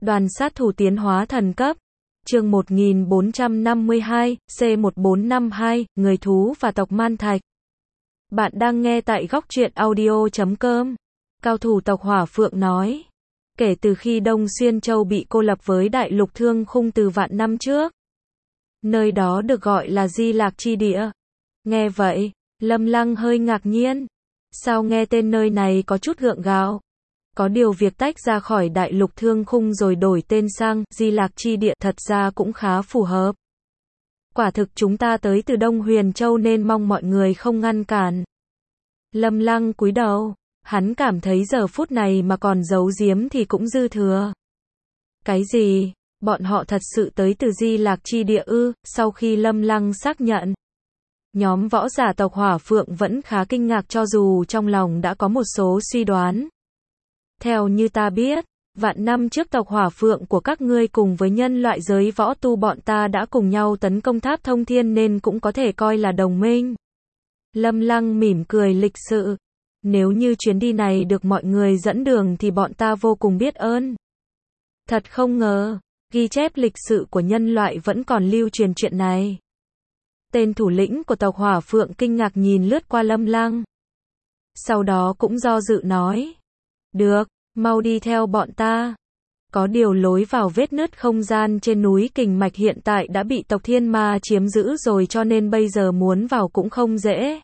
Đoàn sát thủ tiến hóa thần cấp. Chương 1452, C1452, người thú và tộc Man Thạch. Bạn đang nghe tại góc truyện audio.com. Cao thủ tộc Hỏa Phượng nói. Kể từ khi Đông Xuyên Châu bị cô lập với đại lục Thương Khung từ vạn năm trước, nơi đó được gọi là Di Lạc Chi Địa. Nghe vậy, Lâm Lăng hơi ngạc nhiên. Sao nghe tên nơi này có chút gượng gạo? Có điều việc tách ra khỏi đại lục Thương Khung rồi đổi tên sang Di Lạc Chi Địa thật ra cũng khá phù hợp. Quả thực chúng ta tới từ Đông Huyền Châu nên mong mọi người không ngăn cản. Lâm Lăng cúi đầu, hắn cảm thấy giờ phút này mà còn giấu giếm thì cũng dư thừa. Cái gì? Bọn họ thật sự tới từ Di Lạc Chi Địa ư? Sau khi Lâm Lăng xác nhận, nhóm võ giả tộc Hỏa Phượng vẫn khá kinh ngạc cho dù trong lòng đã có một số suy đoán. Theo như ta biết, vạn năm trước tộc Hỏa Phượng của các ngươi cùng với nhân loại giới võ tu bọn ta đã cùng nhau tấn công tháp thông thiên nên cũng có thể coi là đồng minh. Lâm Lăng mỉm cười lịch sự. Nếu như chuyến đi này được mọi người dẫn đường thì bọn ta vô cùng biết ơn. Thật không ngờ, ghi chép lịch sử của nhân loại vẫn còn lưu truyền chuyện này. Tên thủ lĩnh của tộc Hỏa Phượng kinh ngạc nhìn lướt qua Lâm Lăng. Sau đó cũng do dự nói. Được, mau đi theo bọn ta. Có điều lối vào vết nứt không gian trên núi Kình Mạch hiện tại đã bị tộc Thiên Ma chiếm giữ rồi cho nên bây giờ muốn vào cũng không dễ.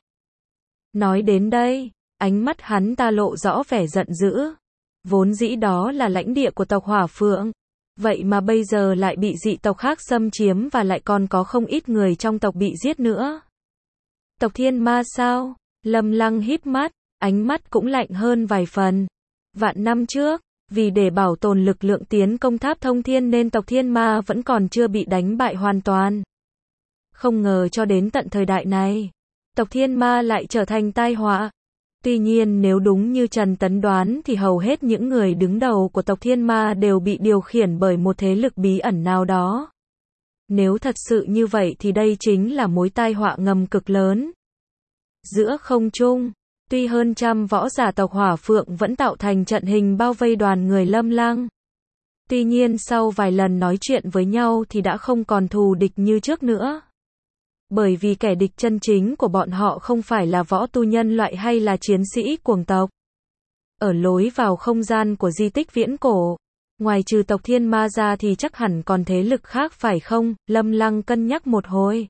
Nói đến đây, ánh mắt hắn ta lộ rõ vẻ giận dữ. Vốn dĩ đó là lãnh địa của tộc Hỏa Phượng. Vậy mà bây giờ lại bị dị tộc khác xâm chiếm và lại còn có không ít người trong tộc bị giết nữa. Tộc Thiên Ma sao? Lâm Lăng híp mắt, ánh mắt cũng lạnh hơn vài phần. Vạn năm trước, vì để bảo tồn lực lượng tiến công tháp thông thiên nên tộc Thiên Ma vẫn còn chưa bị đánh bại hoàn toàn. Không ngờ cho đến tận thời đại này, tộc Thiên Ma lại trở thành tai họa. Tuy nhiên nếu đúng như Trần Tấn đoán thì hầu hết những người đứng đầu của tộc Thiên Ma đều bị điều khiển bởi một thế lực bí ẩn nào đó. Nếu thật sự như vậy thì đây chính là mối tai họa ngầm cực lớn. Giữa không trung, tuy hơn trăm võ giả tộc Hỏa Phượng vẫn tạo thành trận hình bao vây đoàn người Lâm Lăng. Tuy nhiên sau vài lần nói chuyện với nhau thì đã không còn thù địch như trước nữa. Bởi vì kẻ địch chân chính của bọn họ không phải là võ tu nhân loại hay là chiến sĩ cuồng tộc. Ở lối vào không gian của di tích viễn cổ, ngoài trừ tộc Thiên Ma ra thì chắc hẳn còn thế lực khác phải không? Lâm Lăng cân nhắc một hồi.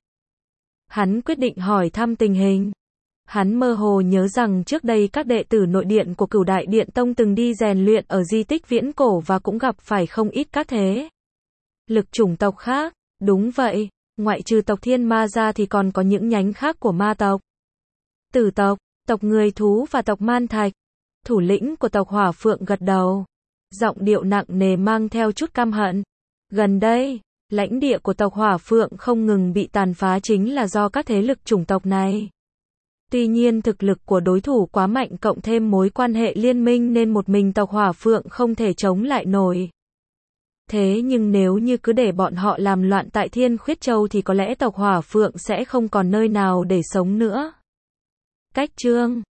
Hắn quyết định hỏi thăm tình hình. Hắn mơ hồ nhớ rằng trước đây các đệ tử nội điện của Cửu Đại Điện Tông từng đi rèn luyện ở di tích viễn cổ và cũng gặp phải không ít các thế lực chủng tộc khác. Đúng vậy, ngoại trừ tộc Thiên Ma ra thì còn có những nhánh khác của ma tộc, Tử tộc, tộc người thú và tộc Man Thạch. Thủ lĩnh của tộc Hỏa Phượng gật đầu, giọng điệu nặng nề mang theo chút căm hận. Gần đây, lãnh địa của tộc Hỏa Phượng không ngừng bị tàn phá chính là do các thế lực chủng tộc này. Tuy nhiên thực lực của đối thủ quá mạnh cộng thêm mối quan hệ liên minh nên một mình tộc Hỏa Phượng không thể chống lại nổi. Thế nhưng nếu như cứ để bọn họ làm loạn tại Thiên Khuyết Châu thì có lẽ tộc Hỏa Phượng sẽ không còn nơi nào để sống nữa. Cách chương